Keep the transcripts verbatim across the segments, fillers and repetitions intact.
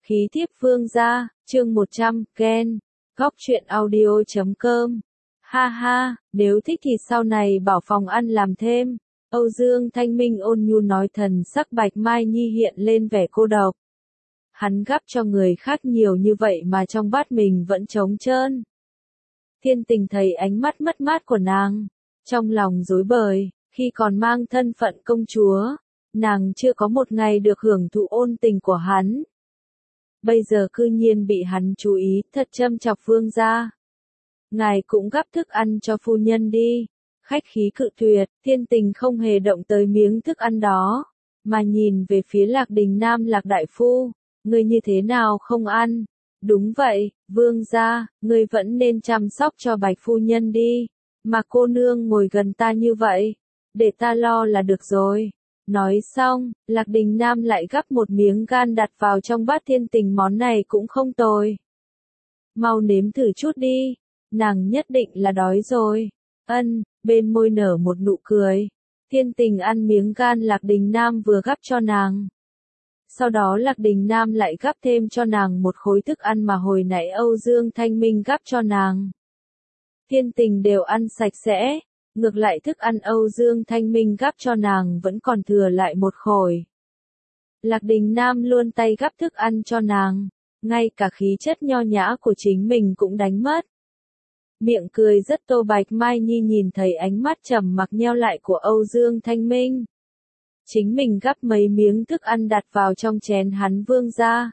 Khí thiếp vương gia, chương một trăm, Ken, góc truyện audio chấm com. Ha ha, nếu thích thì sau này bảo phòng ăn làm thêm. Âu Dương Thanh Minh ôn nhu nói, thần sắc Bạch Mai Nhi hiện lên vẻ cô độc. Hắn gắp cho người khác nhiều như vậy mà trong bát mình vẫn trống trơn. Thiên Tình thấy ánh mắt mất mát của nàng, trong lòng rối bời, khi còn mang thân phận công chúa, nàng chưa có một ngày được hưởng thụ ôn tình của hắn. Bây giờ cư nhiên bị hắn chú ý, thật châm chọc vương gia. Ngài cũng gắp thức ăn cho phu nhân đi. Khách khí cự tuyệt, Thiên Tình không hề động tới miếng thức ăn đó, mà nhìn về phía Lạc Đình Nam. Lạc đại phu, ngươi như thế nào không ăn? Đúng vậy, vương gia, ngươi vẫn nên chăm sóc cho Bạch phu nhân đi, mà cô nương ngồi gần ta như vậy, để ta lo là được rồi. Nói xong, Lạc Đình Nam lại gắp một miếng gan đặt vào trong bát Thiên Tình, món này cũng không tồi. Mau nếm thử chút đi, nàng nhất định là đói rồi. Ân, bên môi nở một nụ cười. Thiên Tình ăn miếng gan Lạc Đình Nam vừa gắp cho nàng. Sau đó Lạc Đình Nam lại gắp thêm cho nàng một khối thức ăn mà hồi nãy Âu Dương Thanh Minh gắp cho nàng. Thiên Tình đều ăn sạch sẽ. Ngược lại thức ăn Âu Dương Thanh Minh gắp cho nàng vẫn còn thừa lại một khối. Lạc Đình Nam luôn tay gắp thức ăn cho nàng, ngay cả khí chất nho nhã của chính mình cũng đánh mất. Miệng cười rất tô. Bạch Mai Nhi nhìn thấy ánh mắt trầm mặc nheo lại của Âu Dương Thanh Minh. Chính mình gắp mấy miếng thức ăn đặt vào trong chén hắn. Vương gia,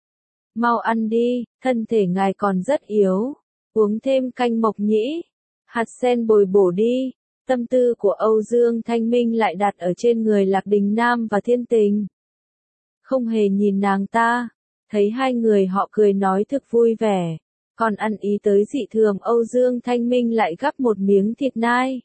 mau ăn đi, thân thể ngài còn rất yếu, uống thêm canh mộc nhĩ, hạt sen bồi bổ đi. Tâm tư của Âu Dương Thanh Minh lại đặt ở trên người Lạc Đình Nam và Thiên Tình. Không hề nhìn nàng ta, thấy hai người họ cười nói thực vui vẻ, còn ăn ý tới dị thường. Âu Dương Thanh Minh lại gắp một miếng thịt nai.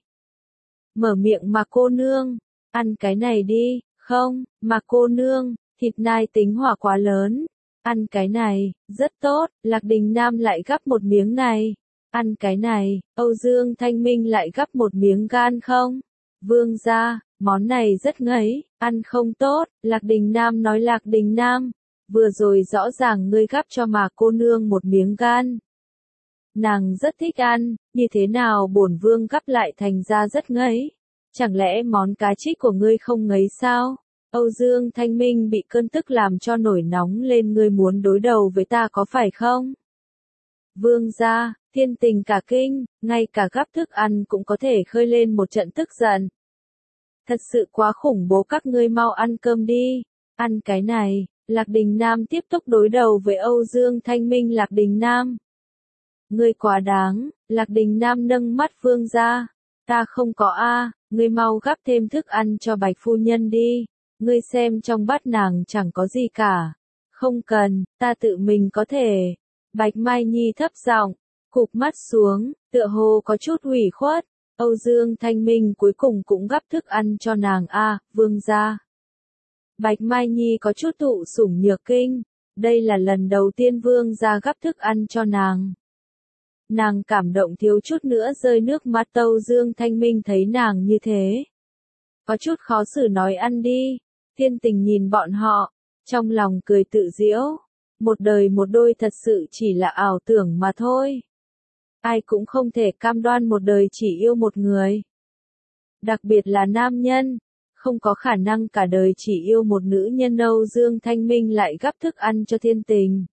Mở miệng, mà cô nương, ăn cái này đi. Không, mà cô nương, thịt nai tính hỏa quá lớn, ăn cái này, rất tốt. Lạc Đình Nam lại gắp một miếng này. Ăn cái này, Âu Dương Thanh Minh lại gắp một miếng gan. Không, vương gia, món này rất ngấy, ăn không tốt. Lạc Đình Nam nói, Lạc Đình Nam, vừa rồi rõ ràng ngươi gắp cho mà cô nương một miếng gan. Nàng rất thích ăn, như thế nào bổn vương gắp lại thành ra rất ngấy? Chẳng lẽ món cá trích của ngươi không ngấy sao? Âu Dương Thanh Minh bị cơn tức làm cho nổi nóng lên, ngươi muốn đối đầu với ta có phải không? Vương gia, Thiên Tình cả kinh, ngay cả gắp thức ăn cũng có thể khơi lên một trận tức giận. Thật sự quá khủng bố, các ngươi mau ăn cơm đi. Ăn cái này. Lạc Đình Nam tiếp tục đối đầu với Âu Dương Thanh Minh. Lạc Đình Nam, ngươi quá đáng. Lạc Đình Nam nâng mắt, vương gia, ta không có a, ngươi mau gắp thêm thức ăn cho Bạch phu nhân đi. Ngươi xem trong bát nàng chẳng có gì cả. Không cần, ta tự mình có thể. Bạch Mai Nhi thấp giọng, cụp mắt xuống, tựa hồ có chút ủy khuất. Âu Dương Thanh Minh cuối cùng cũng gắp thức ăn cho nàng. A, à, vương gia. Bạch Mai Nhi có chút thụ sủng nhược kinh, đây là lần đầu tiên vương gia gắp thức ăn cho nàng. Nàng cảm động thiếu chút nữa rơi nước mắt. Âu Dương Thanh Minh thấy nàng như thế, có chút khó xử nói, ăn đi. Thiên Tình nhìn bọn họ, trong lòng cười tự giễu. Một đời một đôi thật sự chỉ là ảo tưởng mà thôi. Ai cũng không thể cam đoan một đời chỉ yêu một người. Đặc biệt là nam nhân, không có khả năng cả đời chỉ yêu một nữ nhân. Âu Dương Thanh Minh lại gắp thức ăn cho Thiên Tình.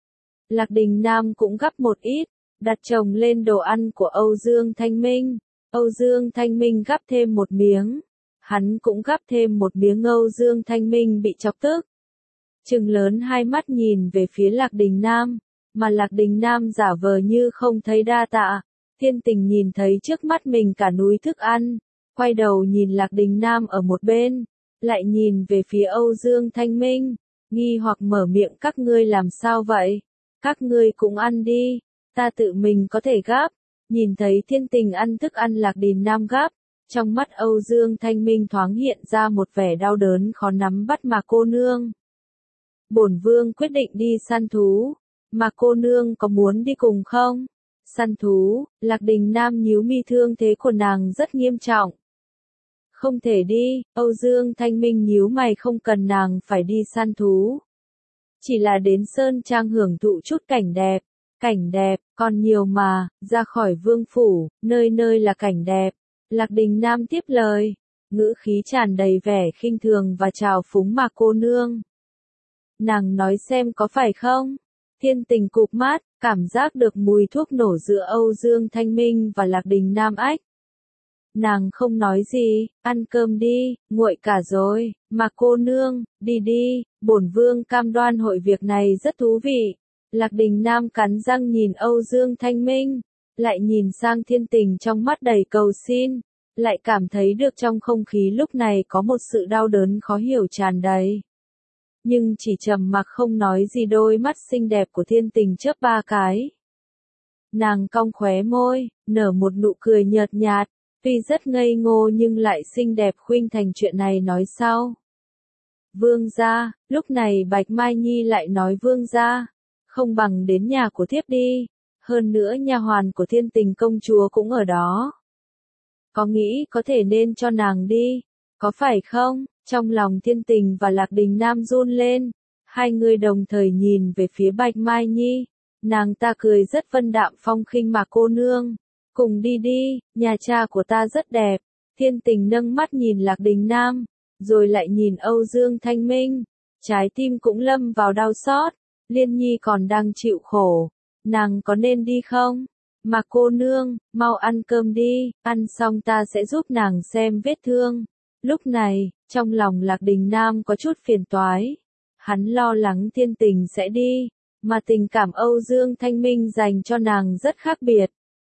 Lạc Đình Nam cũng gắp một ít, đặt chồng lên đồ ăn của Âu Dương Thanh Minh. Âu Dương Thanh Minh gắp thêm một miếng, hắn cũng gắp thêm một miếng. Âu Dương Thanh Minh bị chọc tức, trừng lớn hai mắt nhìn về phía Lạc Đình Nam, mà Lạc Đình Nam giả vờ như không thấy. Đa tạ. Thiên Tình nhìn thấy trước mắt mình cả núi thức ăn, quay đầu nhìn Lạc Đình Nam ở một bên, lại nhìn về phía Âu Dương Thanh Minh, nghi hoặc mở miệng, các ngươi làm sao vậy? Các ngươi cũng ăn đi, ta tự mình có thể gắp. Nhìn thấy Thiên Tình ăn thức ăn Lạc Đình Nam gắp, trong mắt Âu Dương Thanh Minh thoáng hiện ra một vẻ đau đớn khó nắm bắt. Mà cô nương, bổn vương quyết định đi săn thú, mà cô nương có muốn đi cùng không? Săn thú? Lạc Đình Nam nhíu mi, thương thế của nàng rất nghiêm trọng. Không thể đi. Âu Dương Thanh Minh nhíu mày, không cần nàng phải đi săn thú. chỉ là đến Sơn Trang hưởng thụ chút cảnh đẹp. Cảnh đẹp, còn nhiều mà, ra khỏi vương phủ, nơi nơi là cảnh đẹp. Lạc Đình Nam tiếp lời, ngữ khí tràn đầy vẻ khinh thường và trào phúng mà cô nương. Nàng nói xem có phải không? Thiên Tình cụp mắt, cảm giác được mùi thuốc nổ giữa Âu Dương Thanh Minh và Lạc Đình Nam ách. Nàng không nói gì, ăn cơm đi, nguội cả rồi, mà cô nương, đi đi, bổn vương cam đoan hội việc này rất thú vị. Lạc Đình Nam cắn răng nhìn Âu Dương Thanh Minh, lại nhìn sang Thiên Tình trong mắt đầy cầu xin, lại cảm thấy được trong không khí lúc này có một sự đau đớn khó hiểu tràn đầy. Nhưng chỉ trầm mặc không nói gì, đôi mắt xinh đẹp của Thiên Tình chớp ba cái. Nàng cong khóe môi, nở một nụ cười nhợt nhạt, tuy rất ngây ngô nhưng lại xinh đẹp khuynh thành chuyện này nói sau. Vương gia, lúc này Bạch Mai Nhi lại nói vương gia, không bằng đến nhà của thiếp đi, hơn nữa nha hoàn của Thiên Tình công chúa cũng ở đó. Có nghĩ có thể nên cho nàng đi, có phải không? Trong lòng Thiên Tình và Lạc Đình Nam run lên, hai người đồng thời nhìn về phía Bạch Mai Nhi, nàng ta cười rất vân đạm phong khinh mà cô nương, cùng đi đi, nhà cha của ta rất đẹp. Thiên Tình nâng mắt nhìn Lạc Đình Nam, rồi lại nhìn Âu Dương Thanh Minh, trái tim cũng lâm vào đau xót, Liên Nhi còn đang chịu khổ, nàng có nên đi không? Mà cô nương, mau ăn cơm đi, ăn xong ta sẽ giúp nàng xem vết thương. Lúc này, trong lòng Lạc Đình Nam có chút phiền toái. Hắn lo lắng Thiên Tình sẽ đi, mà tình cảm Âu Dương Thanh Minh dành cho nàng rất khác biệt.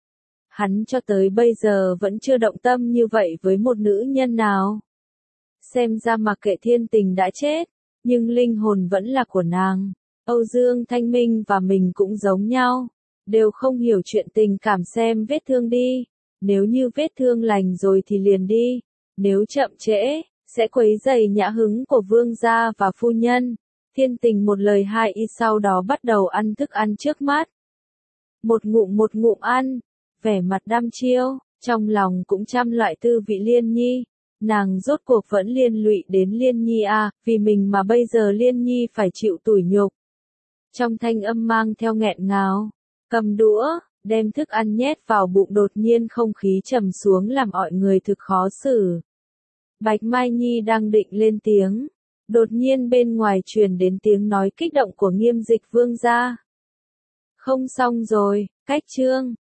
Hắn cho tới bây giờ vẫn chưa động tâm như vậy với một nữ nhân nào. Xem ra mặc kệ Thiên Tình đã chết, nhưng linh hồn vẫn là của nàng. Âu Dương Thanh Minh và mình cũng giống nhau, đều không hiểu chuyện tình cảm, xem vết thương đi. Nếu như vết thương lành rồi thì liền đi, nếu chậm trễ, sẽ quấy rầy nhã hứng của vương gia và phu nhân. Thiên Tình một lời hai ý sau đó bắt đầu ăn thức ăn trước mắt. Một ngụm một ngụm ăn, vẻ mặt đăm chiêu, trong lòng cũng trăm loại tư vị Liên Nhi. Nàng rốt cuộc vẫn liên lụy đến Liên Nhi à, vì mình mà bây giờ Liên Nhi phải chịu tủi nhục. Trong thanh âm mang theo nghẹn ngào, cầm đũa, đem thức ăn nhét vào bụng, đột nhiên không khí trầm xuống làm mọi người thực khó xử. Bạch Mai Nhi đang định lên tiếng, đột nhiên bên ngoài truyền đến tiếng nói kích động của Nghiêm Dịch vương gia. Không xong rồi, cách chương.